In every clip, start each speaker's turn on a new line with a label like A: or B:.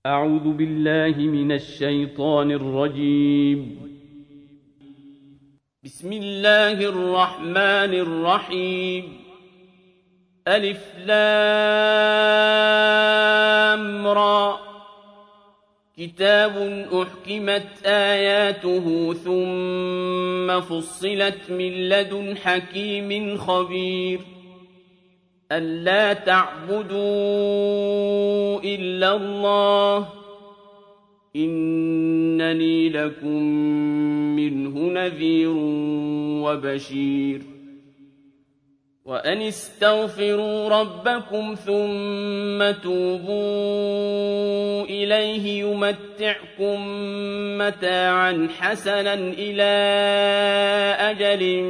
A: أعوذ بالله من الشيطان الرجيم. بسم الله الرحمن الرحيم. ألف لام را. كتاب أحكمت آياته ثم فصلت من لدن حكيم خبير. ألا تعبدوا إلا الله إنني لكم منه نذير وبشير. وأن استغفروا ربكم ثم توبوا إليه يمتعكم متاعا حسنا إلى أجل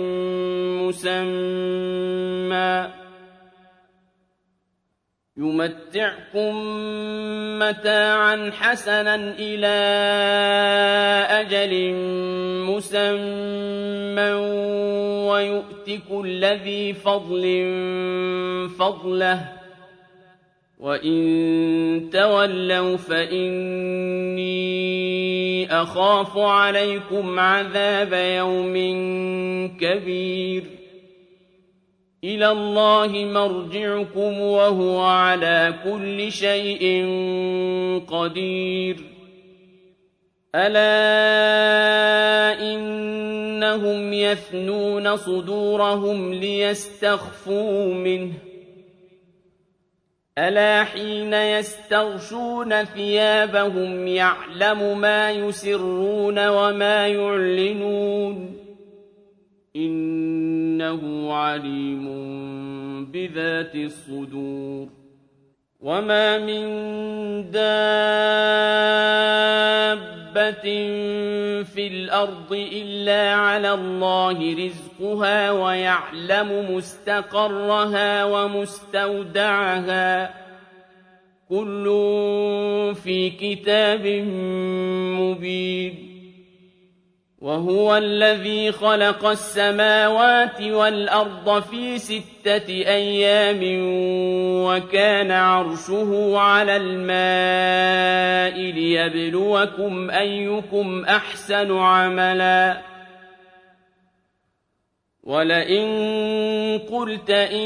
A: مسمى ويؤت كل ذي فضل فضله وإن تولوا فإني أخاف عليكم عذاب يوم كبير. إلى الله مرجعكم وهو على كل شيء قدير. ألا إنهم يثنون صدورهم ليستخفوا منه ألا حين يستغشون ثيابهم يعلم ما يسرون وما يعلنون إنه عليم بذات الصدور. وما من دابة في الأرض إلا على الله رزقها ويعلم مستقرها ومستودعها كل في كتاب مبين. وهو الذي خلق السماوات والأرض في 6 أيام وكان عرشه على الماء ليبلوكم أيكم أحسن عملا. ولئن قلت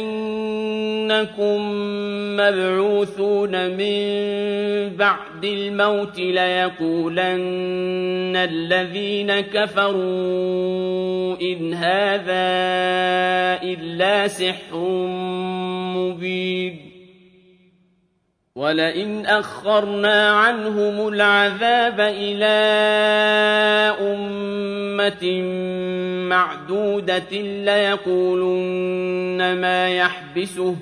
A: إنكم مبعوثون من بعد الموت ليقولن الذين كفروا إن هذا إلا سحر مبين. ولئن أخرنا عنهم العذاب إلى أمة معدودة ليقولن ما يحبسه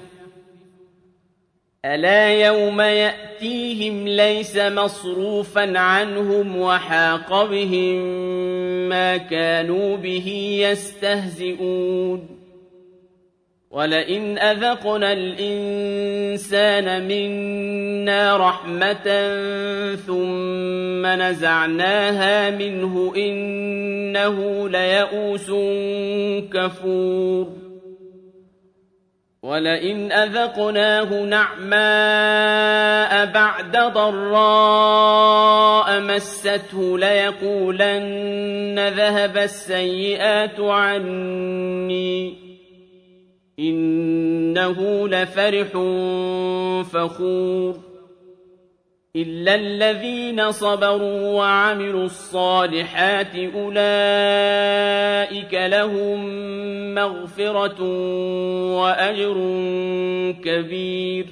A: ألا يوم يأتيهم ليس مصروفا عنهم وحاق بهم ما كانوا به يستهزئون. ولئن أذقنا الإنسان منا رحمة ثم نزعناها منه إنه ليئوس كفور. ولئن أذقناه نعماء بعد ضراء مسته ليقولن ذهب السيئات عني إنه لفرح فخور. إلا الذين صبروا وعملوا الصالحات أولئك لهم مغفرة وأجر كبير.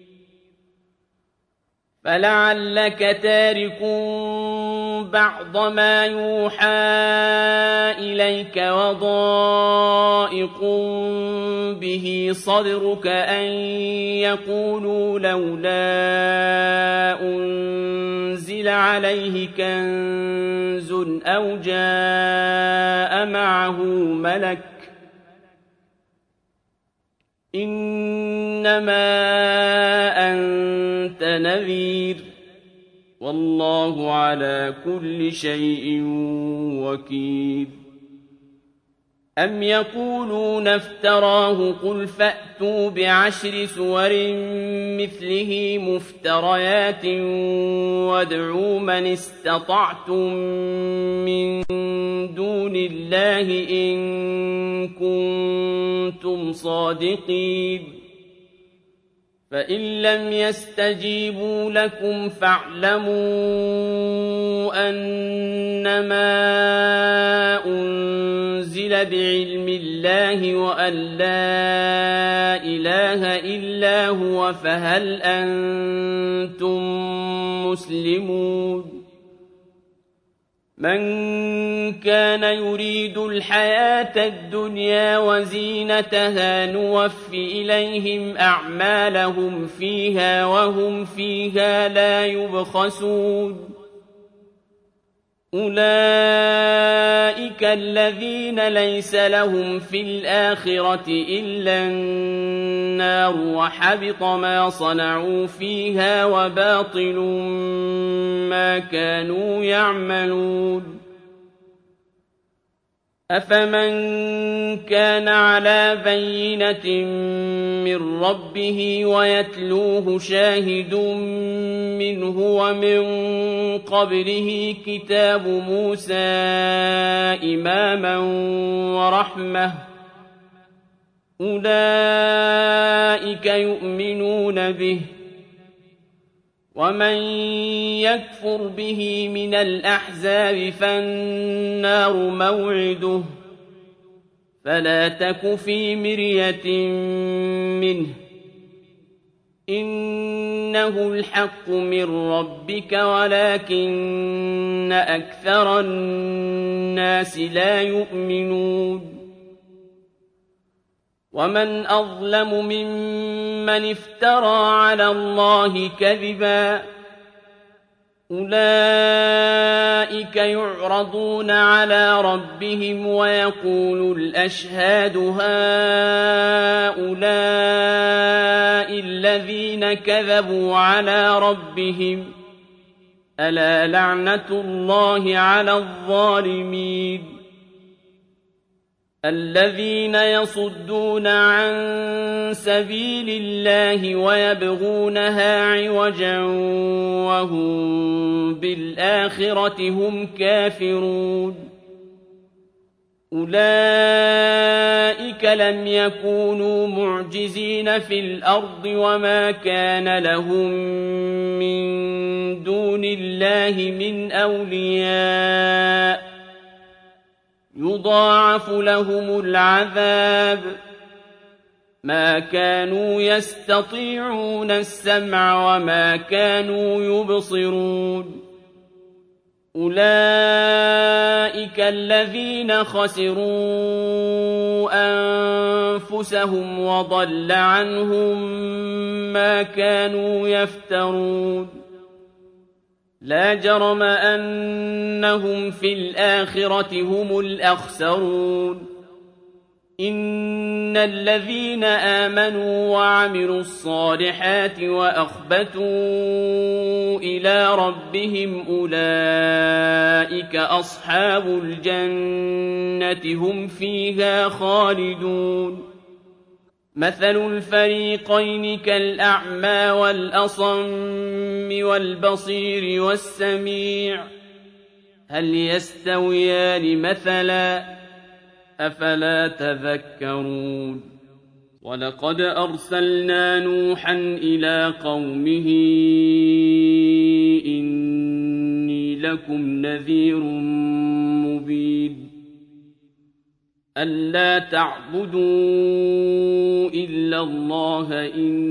A: فلعلك تارك بعض ما يوحى إليك وضائق به صدرك أن يقولوا لولا أنزل عليه كنز أو جاء معه ملك إنما أنت نذير والله على كل شيء وكيل. أَمْ يَقُولُونَ افْتَرَاهُ قُلْ فَأْتُوا بِعَشْرِ سُوَرٍ مِثْلِهِ مُفْتَرَيَاتٍ وَادْعُوا مَنِ اسْتَطَعْتُم مِّن دُونِ اللَّهِ إِن كُنتُمْ صَادِقِينَ فَإِن لَّمْ يَسْتَجِيبُوا لَكُمْ فَاعْلَمُوا أَنَّمَا أُنزِلَ بِعِلْمِ اللَّهِ وَأَن لَّا إِلَٰهَ إِلَّا هُوَ فَهَلْ أَنتُم مسلمون مَن كَانَ يُرِيدُ الْحَيَاةَ الدُّنْيَا وَزِينَتَهَا نُوَفِّ إِلَيْهِمْ أَعْمَالَهُمْ فِيهَا وَهُمْ فِيهَا لَا يُبْخَسُونَ أُولَٰئِكَ الَّذِينَ لَيْسَ لَهُمْ فِي الْآخِرَةِ إِلَّا النَّارُ وَحَبِطَ مَا صَنَعُوا فِيهَا وَبَاطِلٌ مَّا كَانُوا يَعْمَلُونَ أَفَمَن كَانَ عَلَىٰ بَيِّنَةٍ مِّن رَّبِّهِ وَيَتْلُوهُ شَاهِدٌ مِّنْهُ وَمِن قَبْلِهِ كِتَابُ مُوسَىٰ إِمَامًا وَرَحْمَةً ۚ أُولَٰئِكَ يُؤْمِنُونَ بِهِ ۚ وَمَن يَكْفُرْ بِهِ مِنَ الْأَحْزَابِ فَالنَّارُ مَوْعِدُهُ ۚ فَلَا تَكُ فِي مِرْيَةٍ مِّنْهُ ۚ إِنَّهُ الْحَقُّ مِن رَّبِّكَ وَلَٰكِنَّ أَكْثَرَ النَّاسِ لَا يُؤْمِنُونَ وَمَنْ أَظْلَمُ مِمَّنِ افْتَرَىٰ عَلَى اللَّهِ كَذِبًا أُولَٰئِكَ يُعْرَضُونَ عَلَىٰ رَبِّهِمْ وَيَقُولُ الْأَشْهَادُ هَٰؤُلَاءِ الَّذِينَ كَذَبُوا عَلَىٰ رَبِّهِمْ ۚ أَلَا لَعْنَةُ اللَّهِ عَلَى الظَّالِمِينَ الَّذِينَ يَصُدُّونَ عَن سَبِيلِ اللَّهِ وَيَبْغُونَهَا عِوَجًا وَهُم بِالْآخِرَةِ هُمْ كَافِرُونَ أُولَٰئِكَ لَمْ يَكُونُوا مُعْجِزِينَ فِي الْأَرْضِ وَمَا كَانَ لَهُم مِّن دُونِ اللَّهِ مِنْ أَوْلِيَاءَ يُضَاعَفُ لَهُمُ الْعَذَابُ ۚ مَا كَانُوا يَسْتَطِيعُونَ السَّمْعَ وَمَا كَانُوا يُبْصِرُونَ أُولَٰئِكَ الَّذِينَ خَسِرُوا أَنفُسَهُمْ وَضَلَّ عَنْهُم مَّا كَانُوا يَفْتَرُونَ لَا جَرَمَ أَنَّهُمْ فِي الْآخِرَةِ هُمُ الْأَخْسَرُونَ إِنَّ الَّذِينَ آمَنُوا وَعَمِلُوا الصَّالِحَاتِ وَأَخْبَتُوا إِلَىٰ رَبِّهِمْ أُولَٰئِكَ أَصْحَابُ الْجَنَّةِ هُمْ فِيهَا خَالِدُونَ مَثَلُ الْفَرِيقَيْنِ كَالْأَعْمَىٰ وَالْأَصَمِّ وَالْبَصِيرِ وَالسَّمِيعِ ۚ هَلْ يَسْتَوِيَانِ مَثَلًا ۚ أَفَلَا تَذَكَّرُونَ وَلَقَدْ أَرْسَلْنَا نُوحًا إِلَىٰ قَوْمِهِ إِنِّي لَكُمْ نَذِيرٌ مُّبِينٌ أَلَّا تَعْبُدُوا إِلَّا اللَّهَ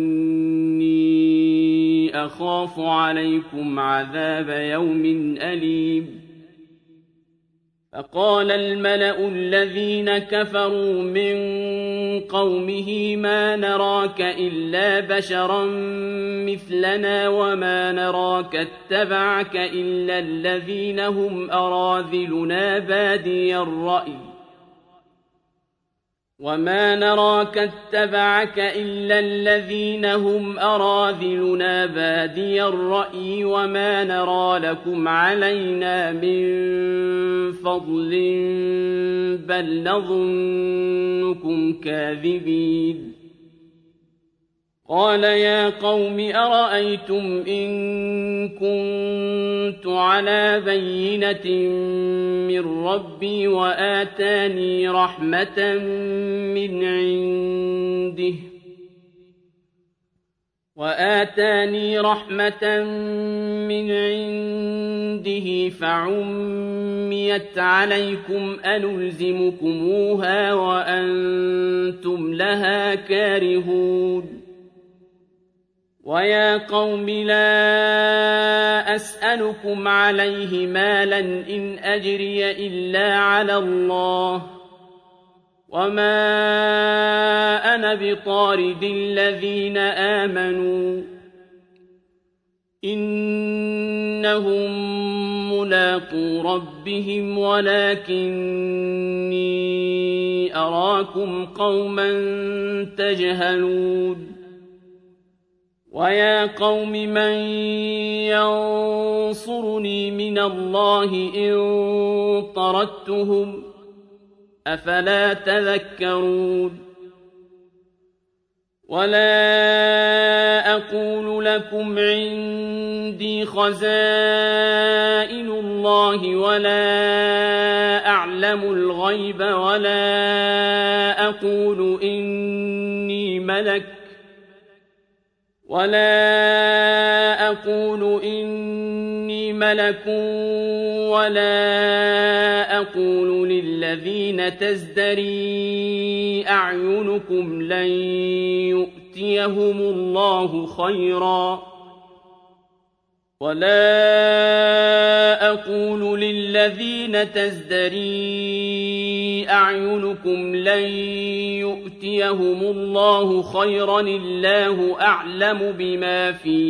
A: إِنِّي أَخَافُ عَلَيْكُمْ عَذَابَ يَوْمٍ أَلِيمٍ فَقَالَ الْمَلَأُ الَّذِينَ كَفَرُوا مِن قَوْمِهِ مَا نَرَاكَ إِلَّا بَشَرًا مِّثْلَنَا وَمَا نَرَاكَ اتَّبَعَكَ إِلَّا الَّذِينَ هُمْ أَرَاذِلُنَا بَادِيَ الرَّأْيِ وما نراك اتبعك إلا الذين هم أراذلنا بادي الرأي وما نرى لكم علينا من فضل بل نظنكم كاذبين قال يا قوم أرأيتم إن كنت على بينة من ربي وآتاني رحمة من عنده فعميت عليكم أنلزمكموها وأنتم لها كارهون ويا قوم لا أسألكم عليه مالا إن أجري إلا على الله وما أنا بطارد الذين آمنوا إنهم ملاقو ربهم ولكني أراكم قوما تجهلون ويا قوم من ينصرني من الله إن طردتهم أفلا تذكرون ولا أقول لكم عندي خزائن الله ولا أعلم الغيب ولا أقول إني ملك ولا أقول للذين تزدري أعينكم لن يؤتيهم الله خيرا الله أعلم بما في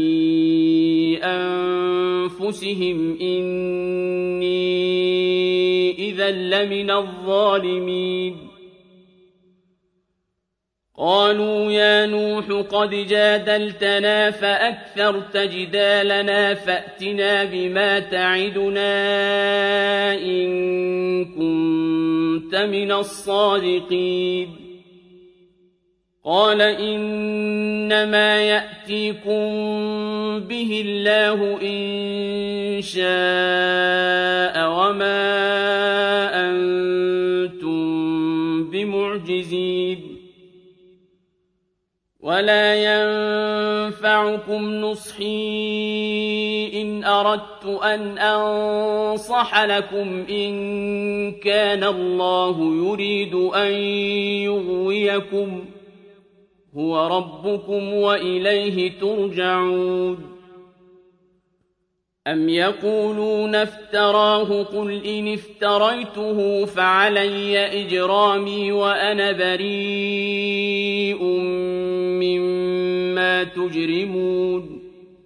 A: أنفسهم إني إذا لمن الظالمين قالوا يا نوح قد جادلتنا فأكثرت جدالنا فأتنا بما تعدنا إن كنت من الصادقين قال إنما يأتيكم به الله إن شاء وما أنتم بمعجزين ولا ينفعكم نصحي إن أردت أن أنصح لكم إن كان الله يريد أن يغويكم هو ربكم وإليه ترجعون أم يقولون افتراه قل إن افتريته فعلي إجرامي وأنا بريء مما تجرمون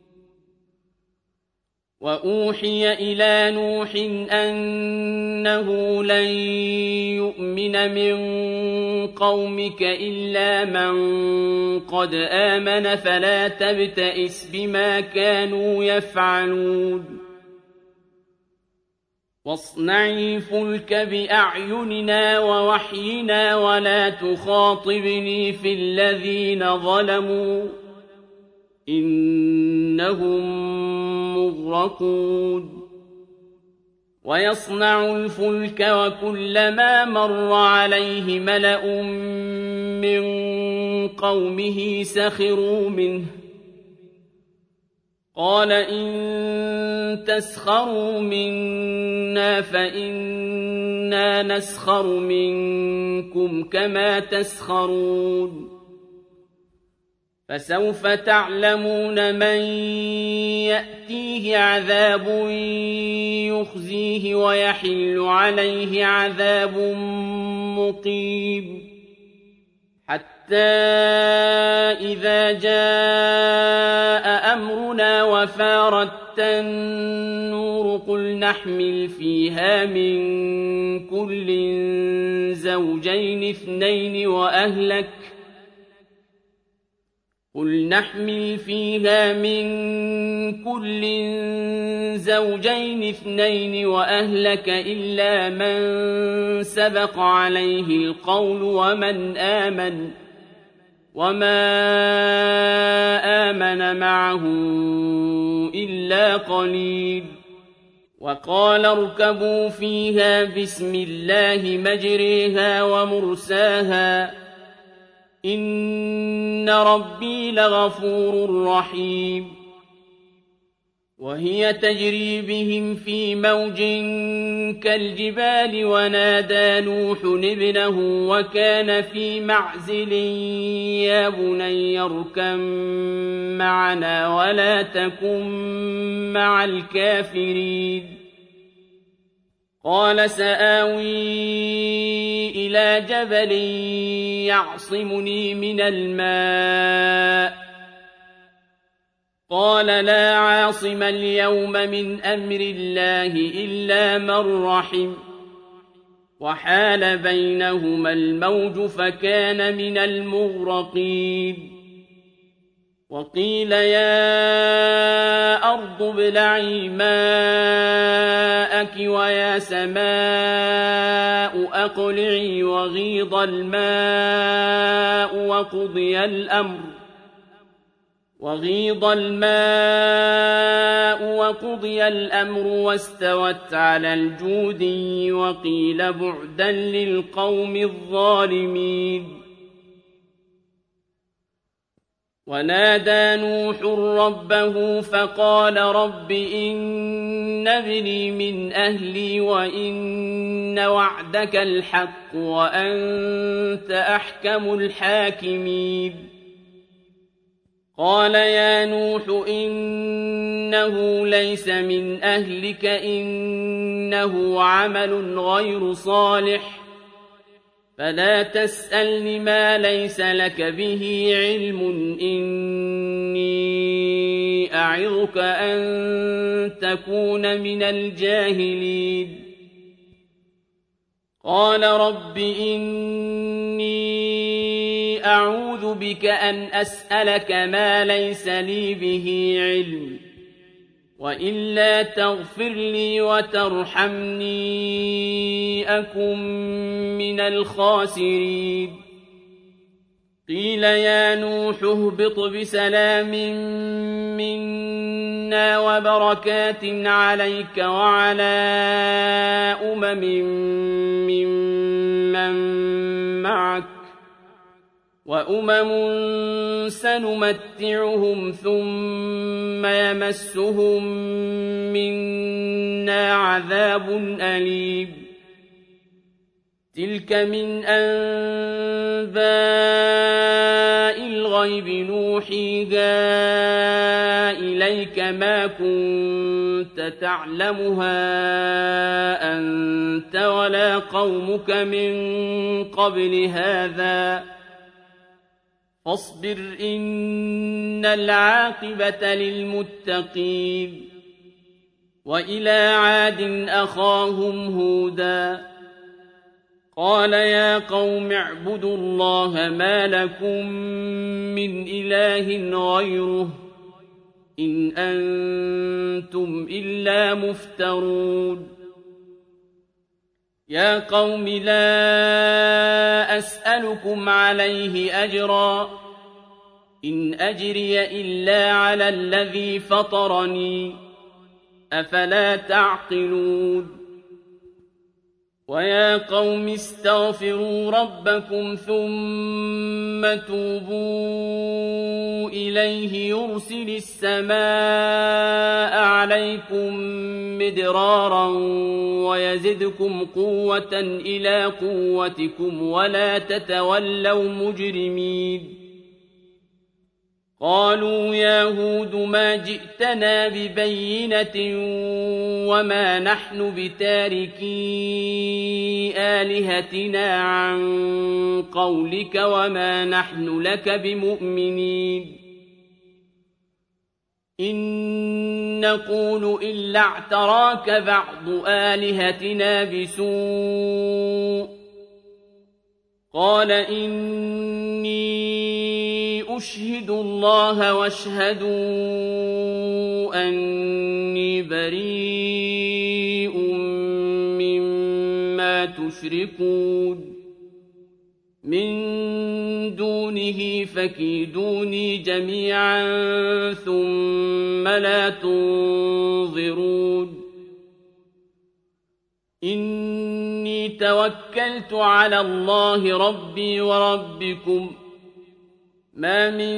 A: وأوحي إلى نوح أنه لن يؤمن من قومك إلا من قد آمن فلا تبتئس بما كانوا يفعلون واصنع الفلك بأعيننا ووحينا ولا تخاطبني في الذين ظلموا إنهم مغرقون ويصنع الفلك وكلما مر عليه ملأ من قومه سخروا منه قال إن تسخروا منا فإنا نسخر منكم كما تسخرون فسوف تعلمون من يأتيه عذاب يخزيه ويحل عليه عذاب مقيم حتى إذا جاء أمرنا وفارت النور قل نحمل فيها من كل زوجين اثنين وأهلك إلا من سبق عليه القول وما آمن معه إلا قليل وقال اركبوا فيها بسم الله مجريها ومرساها إن ربي لغفور رحيم وهي تجري بهم في موج كالجبال ونادى نوح ابنه وكان في معزل يا بني اركب معنا ولا تكن مع الكافرين قال سآوي إلى جبل يعصمني من الماء قال لا عاصم اليوم من أمر الله إلا من رحم وحال بينهما الموج فكان من المغرقين وقيل يا أرض ابلعي ماءك ويا سماء أقلعي وغيض الماء وقضي الأمر واستوت على الجودي وقيل بعدا للقوم الظالمين ونادى نوح ربه فقال رب إن ابني من أهلي وإن وعدك الحق وأنت أحكم الحاكمين قال يا نوح إنه ليس من أهلك إنه عمل غير صالح فلا تسألني ما ليس لك به علم إني أعظك أن تكون من الجاهلين قال رب إني أعوذ بك أن أسألك ما ليس لي به علم وإلا تغفر لي وترحمني أكن من الخاسرين قيل يا نوح اهبط بسلام منا وبركات عليك وعلى ممن معك وأمم سنمتعهم ثم يمسهم منا عذاب أليم تلك من أنباء الغيب نوحيها إليك ما كنت تعلمها أنت ولا قومك من قبل هذا فاصبر إن العاقبة للمتقين وإلى عاد أخاهم هودا قال يا قوم اعبدوا الله ما لكم من إله غيره إن أنتم إلا مفترون يا قوم لا أسألكم عليه أجرا إن أجري إلا على الذي فطرني أفلا تعقلون ويا قوم استغفروا ربكم ثم توبوا إليه يرسل السماء عليكم مدرارا ويزدكم قوة إلى قوتكم ولا تتولوا مجرمين قالوا يا هود ما جئتنا ببينة وما نحن بتاركي آلهتنا عن قولك وما نحن لك بمؤمنين إن نقول إلا اعتراك بعض آلهتنا بسوء قال إني أشهد الله واشهدوا أني بريء مما تشركون من دونه فكيدوني جميعا ثم لا تنظرون إني توكلت على الله ربي وربكم ما من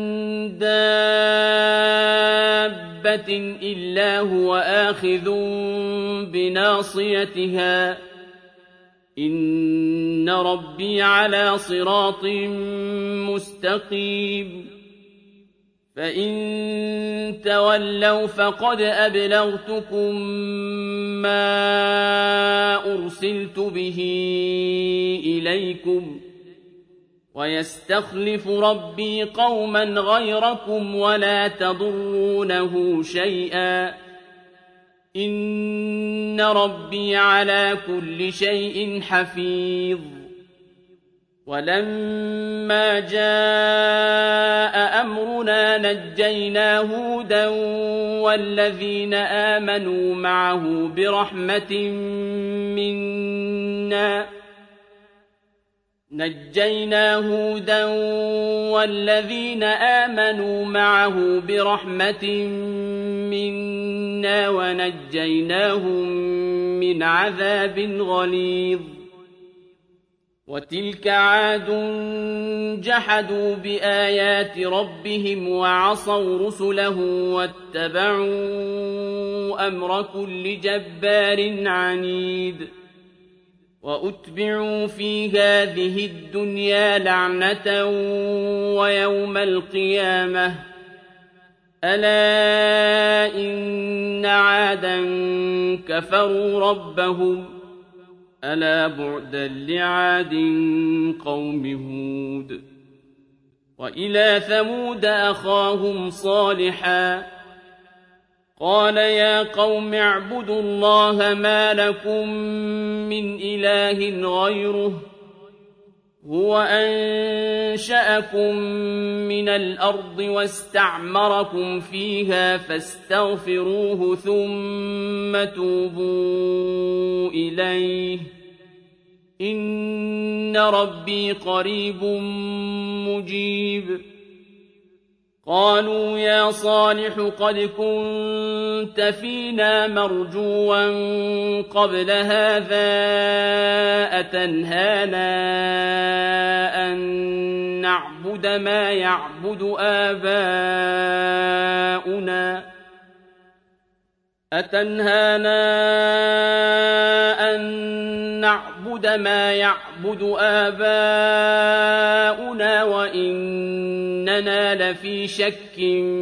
A: دابة إلا هو آخذ بناصيتها إن ربي على صراط مستقيم فإن تولوا فقد أبلغتكم ما أرسلت به إليكم ويستخلف ربي قوما غيركم ولا تضرونه شيئا إن ربي على كل شيء حفيظ ولما جاء أمرنا نجينا هودا والذين آمنوا معه برحمة منا ونجيناهم من عذاب غليظ وتلك عاد جحدوا بآيات ربهم وعصوا رسله واتبعوا أمر كل جبار عنيد وأتبعوا في هذه الدنيا لعنة ويوم القيامة ألا إن عادا كفروا ربهم ألا بعدا لعاد قوم هود وإلى ثمود أخاهم صالحا قال يا قوم اعبدوا الله ما لكم من إله غيره هو أنشأكم من الأرض واستعمركم فيها فاستغفروه ثم توبوا إليه إن ربي قريب مجيب قالوا يا صالح قد كنت فينا مرجوا قبل هذا أتنهانا أن نعبد ما يعبد آباؤنا وإننا لفي شك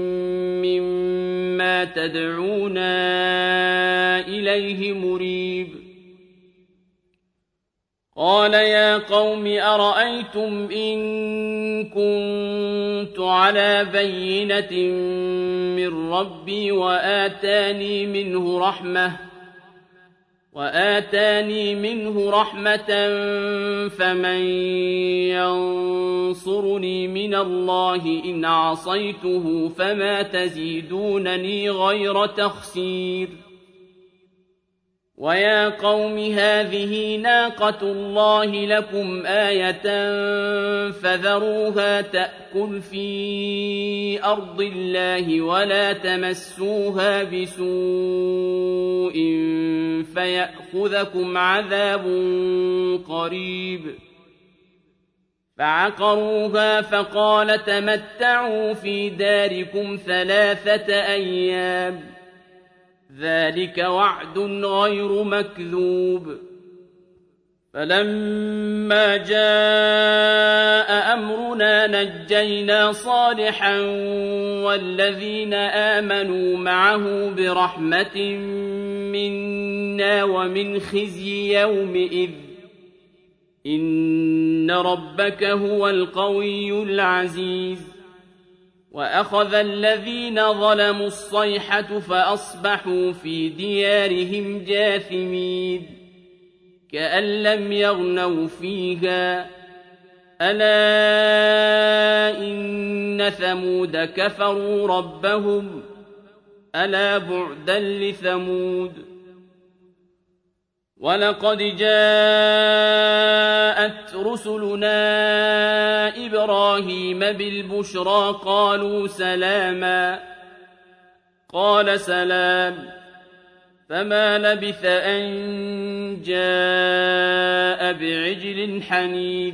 A: مما تدعونا إليه مريب قال يا قوم أرأيتم إن كنت على بينة من ربي وآتاني منه رحمة فمن ينصرني من الله إن عصيته فما تزيدونني غير تخسير ويا قوم هذه ناقة الله لكم آية فذروها تأكل في أرض الله ولا تمسوها بسوء فيأخذكم عذاب قريب فعقروها فقال تمتعوا في داركم 3 أيام ذلك وعد غير مكذوب فلما جاء أمرنا نجينا صالحا والذين آمنوا معه برحمة منا ومن خزي يومئذ إن ربك هو القوي العزيز وأخذ الذين ظلموا الصيحة فأصبحوا في ديارهم جاثمين كأن لم يغنوا فيها ألا إن ثمود كفروا ربهم ألا بعدا لثمود ولقد جاءت رسلنا إبراهيم بالبشرى قالوا سلاما قال سلام فما لبث أن جاء بعجل حنيذ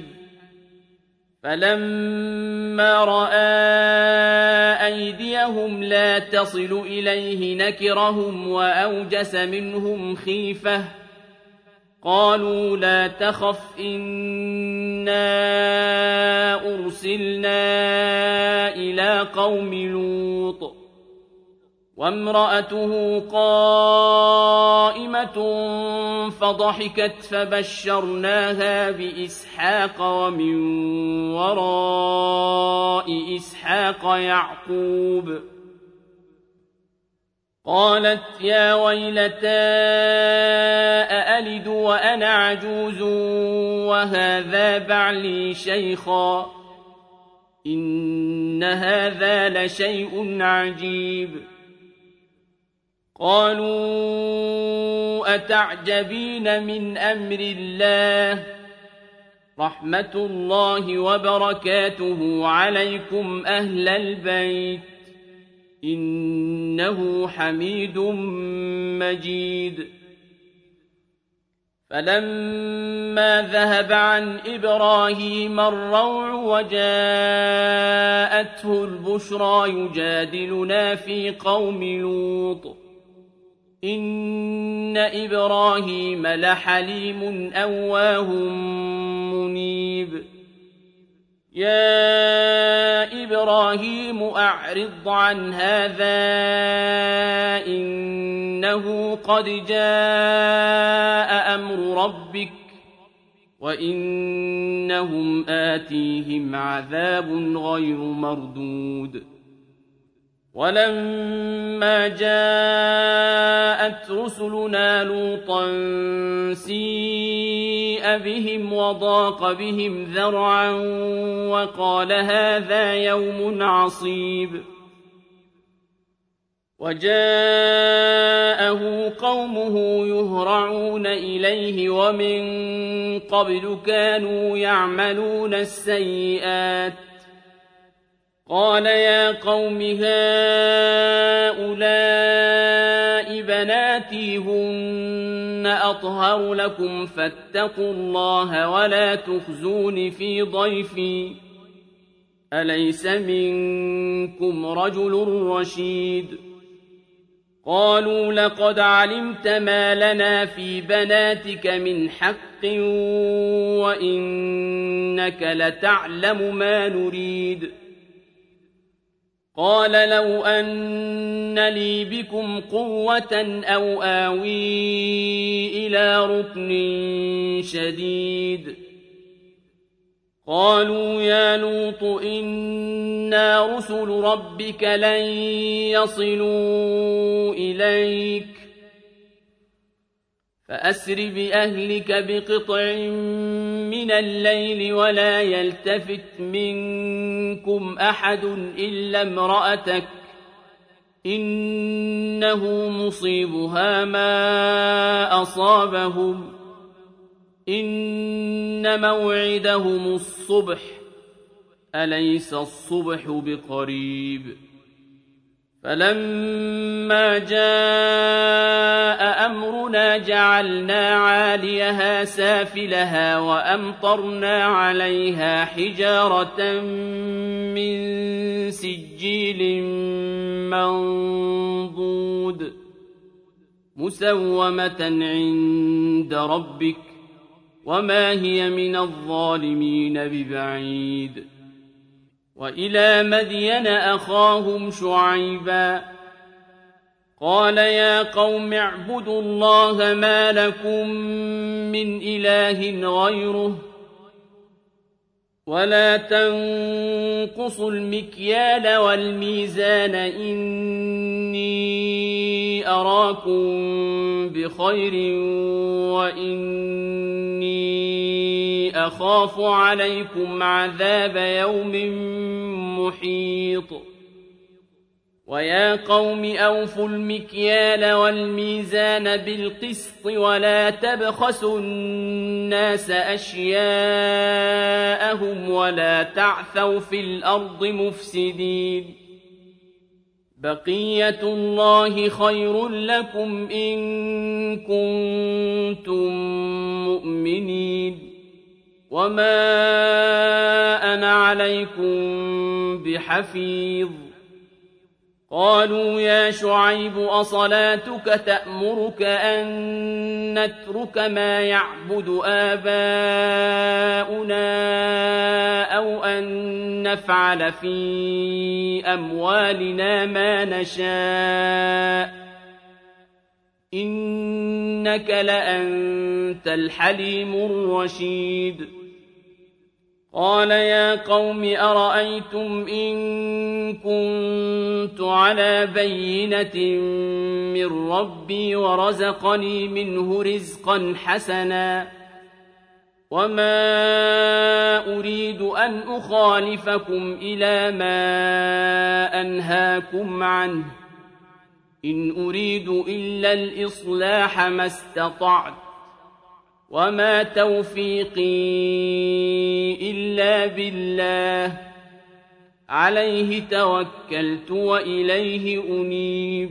A: فلما رأى أيديهم لا تصل إليه نكرهم وأوجس منهم خيفة قالوا لا تخف إنا أرسلنا إلى قوم لوط وامرأته قائمة فضحكت فبشرناها بإسحاق ومن وراء إسحاق يعقوب قالت يا ويلتى أألد وأنا عجوز وهذا بعلي شيخا إن هذا لشيء عجيب قالوا أتعجبين من أمر الله رحمة الله وبركاته عليكم أهل البيت إنه حميد مجيد فلما ذهب عن إبراهيم الروع وجاءته البشرى يجادلنا في قوم لوط إن إبراهيم لحليم أواه منيب يا إبراهيم أعرض عن هذا إنه قد جاء أمر ربك وإنهم آتيهم عذاب غير مردود ولما جاءت رسلنا لوطا سيء بهم وضاق بهم ذرعا وقال هذا يوم عصيب وجاءه قومه يهرعون إليه ومن قبل كانوا يعملون السيئات قال يا قوم هؤلاء بناتي هن أطهر لكم فاتقوا الله ولا تخزون في ضيفي أليس منكم رجل رشيد قالوا لقد علمت ما لنا في بناتك من حق وإنك لتعلم ما نريد قال لو أن لي بكم قوة أو آوي إلى ركن شديد قالوا يا لوط إنا رسل ربك لن يصلوا إليك فأسر بأهلك بقطع من الليل ولا يلتفت منكم أحد إلا امرأتك إنه مصيبها ما أصابهم إن موعدهم الصبح أليس الصبح بقريب فلما جاء أمرنا جعلنا عاليها سافلها وأمطرنا عليها حجارة من سجيل منضود مسومة عند ربك وما هي من الظالمين ببعيد وإلى مدين أخاهم شعيبا قال يا قوم اعبدوا الله ما لكم من إله غيره ولا تنقصوا المكيال والميزان إني أراكم بخير وإني أخاف عليكم عذاب يوم محيط ويا قوم أوفوا المكيال والميزان بالقسط ولا تبخسوا الناس أشياءهم ولا تعثوا في الأرض مفسدين بقية الله خير لكم إن كنتم مؤمنين وما أنا عليكم بحفيظ قالوا يا شعيب أصلاتك تأمرك أن نترك ما يعبد آباؤنا أو أن نفعل في أموالنا ما نشاء إنك لأنت الحليم الرشيد قال يا قوم أرأيتم إن كنت على بينة من ربي ورزقني منه رزقا حسنا وما أريد أن أخالفكم إلى ما أنهاكم عنه إن أريد إلا الإصلاح ما استطعت وما توفيقي إلا بالله عليه توكلت وإليه أنيب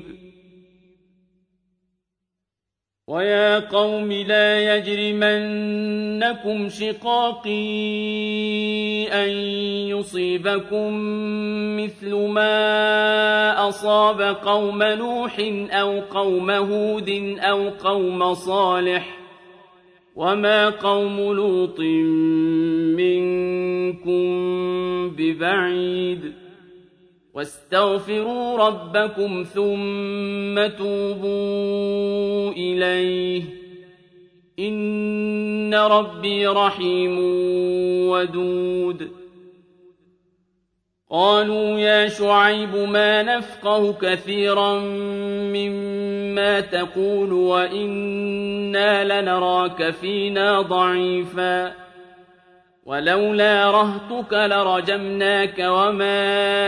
A: ويا قوم لا يجرمنكم شقاقي أن يصيبكم مثل ما أصاب قوم نوح أو قوم هود أو قوم صالح وما قوم لوط منكم ببعيد واستغفروا ربكم ثم توبوا إليه إن ربي رحيم ودود قالوا يا شعيب ما نفقه كثيرا مما تقول وإنا لنراك فينا ضعيفا ولولا رهطك لرجمناك وما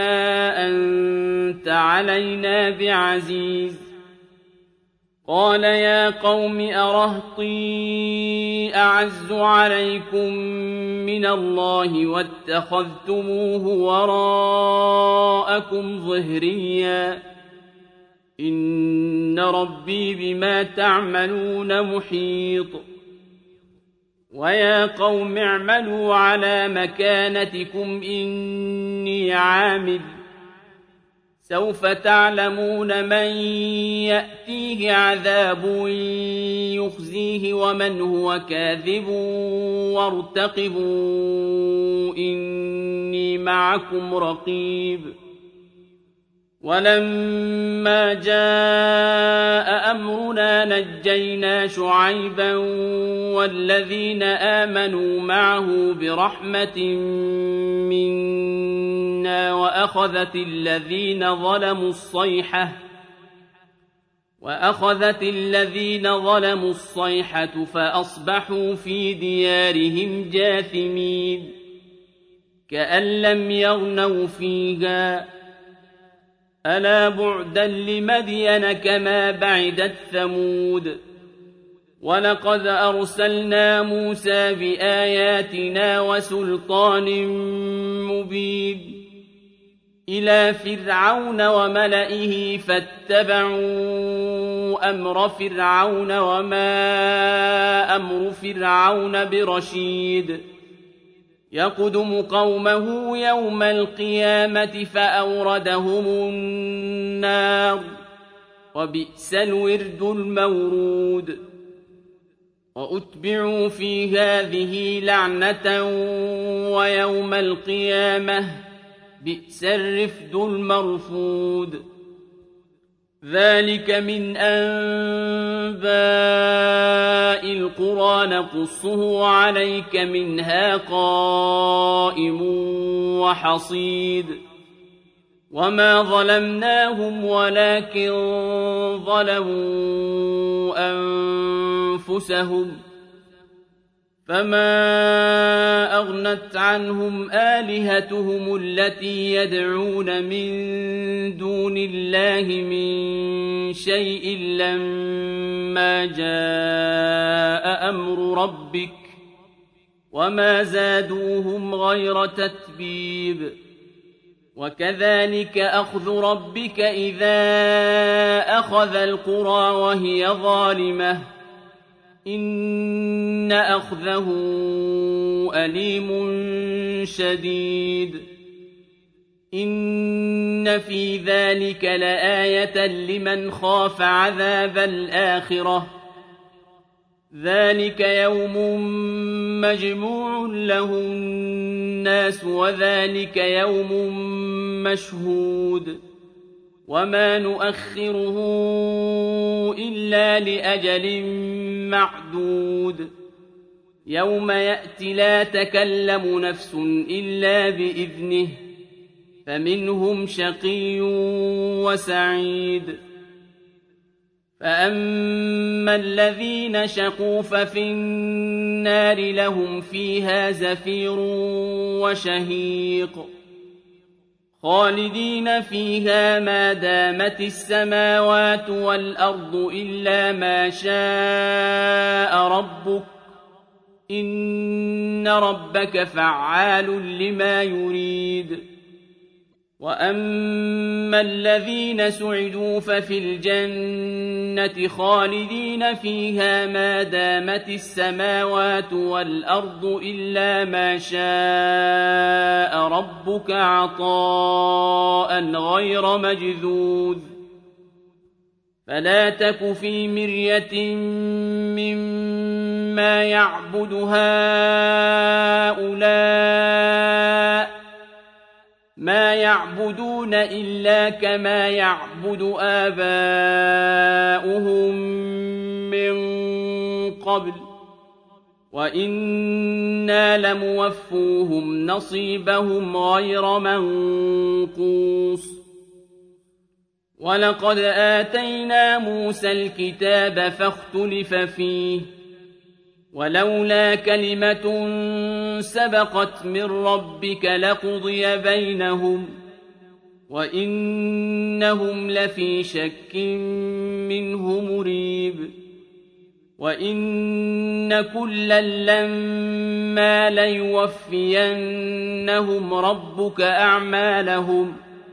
A: أنت علينا بعزيز قال يا قوم أرهطي أعز عليكم من الله واتخذتموه وراءكم ظهريا إن ربي بما تعملون محيط ويا قوم اعملوا على مكانتكم إني عامل سوف تعلمون من يأتيه عذاب يخزيه ومن هو كاذب وارتقبوا إني معكم رقيب ولما جاء أمرنا نجينا شعيبا والذين آمنوا معه برحمة منا وأخذت الذين ظلموا الصيحة فأصبحوا في ديارهم جاثمين كأن لم يغنوا فيها ألا بعدا لمدين كما بعدت ثمود ولقد أرسلنا موسى بآياتنا وسلطان مبين إلى فرعون وملئه فاتبعوا أمر فرعون وما أمر فرعون برشيد يقدم قومه يوم القيامة فأوردهم النار وبئس الورد المورود وأتبعوا في هذه لعنة ويوم القيامة بئس الرفد المرفود ذلك من أنباء القرى نقصه عليك منها قائم وحصيد وما ظلمناهم ولكن ظلموا أنفسهم فما أغنت عنهم آلهتهم التي يدعون من دون الله من شيء لما جاء أمر ربك وما زادوهم غير تتبيب وكذلك أخذ ربك إذا أخذ القرى وهي ظالمة إن أخذه أليم شديد إن في ذلك لآية لمن خاف عذاب الآخرة ذلك يوم مجموع له الناس وذلك يوم مشهود وما نؤخره إلا لأجل معدود يوم يأتي لا تكلم نفس إلا بإذنه فمنهم شقي وسعيد فأما الذين شقوا ففي النار لهم فيها زفير وشهيق خالدين فيها ما دامت السماوات والأرض إلا ما شاء ربك إن ربك فعال لما يريد وأما الذين سعدوا ففي الجنة خالدين فيها ما دامت السماوات والأرض إلا ما شاء ربك عطاء غير مجذوذ فلا تك في مرية مما يعبد هؤلاء ما يعبدون إلا كما يعبد آباؤهم من قبل وإنا لموفوهم نصيبهم غير منقوص ولقد آتينا موسى الكتاب فاختلف فيه ولولا كلمة سبقت من ربك لقضي بينهم وإنهم لفي شك منه مريب وإن كلا لما ليوفينهم ربك أعمالهم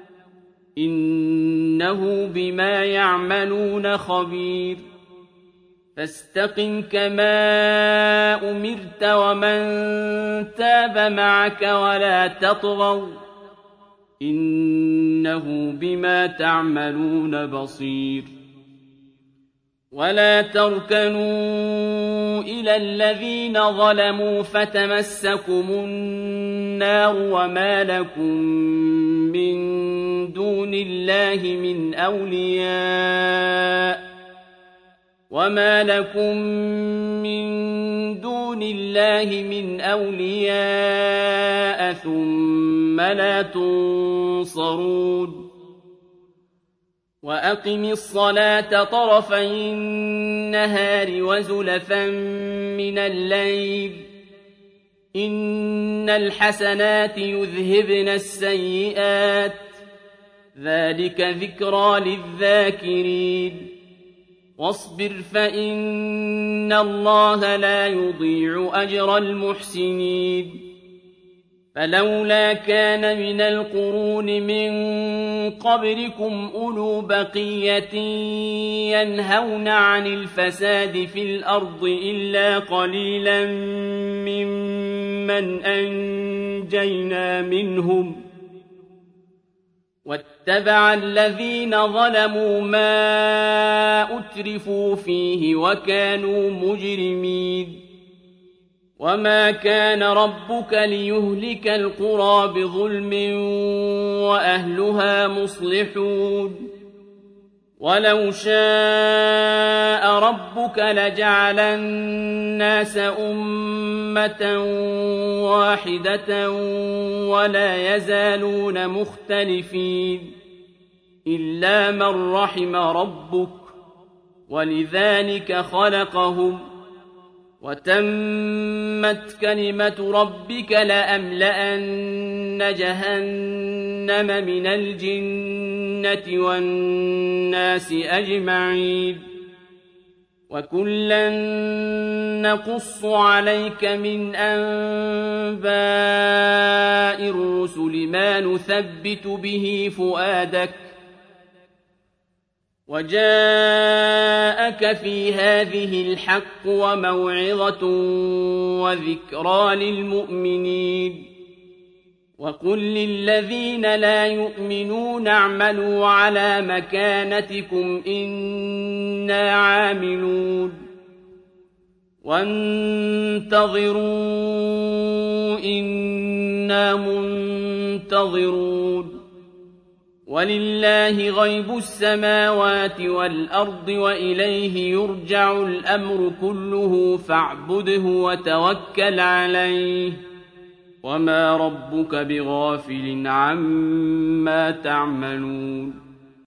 A: إنه بما يعملون خبير فاستقم كما أمرت ومن تاب معك ولا تطغوا إنه بما تعملون بصير ولا تركنوا إلى الذين ظلموا فتمسكم النار وما لكم من دون الله من أولياء ثم لا تنصرون وأقم الصلاة طرفي النهار وزلفا من الليل إن الحسنات يذهبن السيئات ذلك ذكرى للذاكرين واصبر فإن الله لا يضيع أجر المحسنين فلولا كان من القرون من قبلكم أولو بقية ينهون عن الفساد في الأرض إلا قليلا ممن أنجينا منهم واتبع الذين ظلموا ما أترفوا فيه وكانوا مجرمين وما كان ربك ليهلك القرى بظلم وأهلها مصلحون ولو شاء ربك لجعل الناس أمة واحدة ولا يزالون مختلفين إلا من رحم ربك ولذلك خلقهم وتمت كلمة ربك لأملأن جهنم من الجنة والناس أجمعين وكلا نقص عليك من أنباء الرسل ما نثبت به فؤادك وجاءك في هذه الحق وموعظة وذكرى للمؤمنين وقل للذين لا يؤمنون اعملوا على مكانتكم إنا عاملون وانتظروا إنا منتظرون ولله غيب السماوات والأرض وإليه يرجع الأمر كله فاعبده وتوكل عليه وما ربك بغافل عما تعملون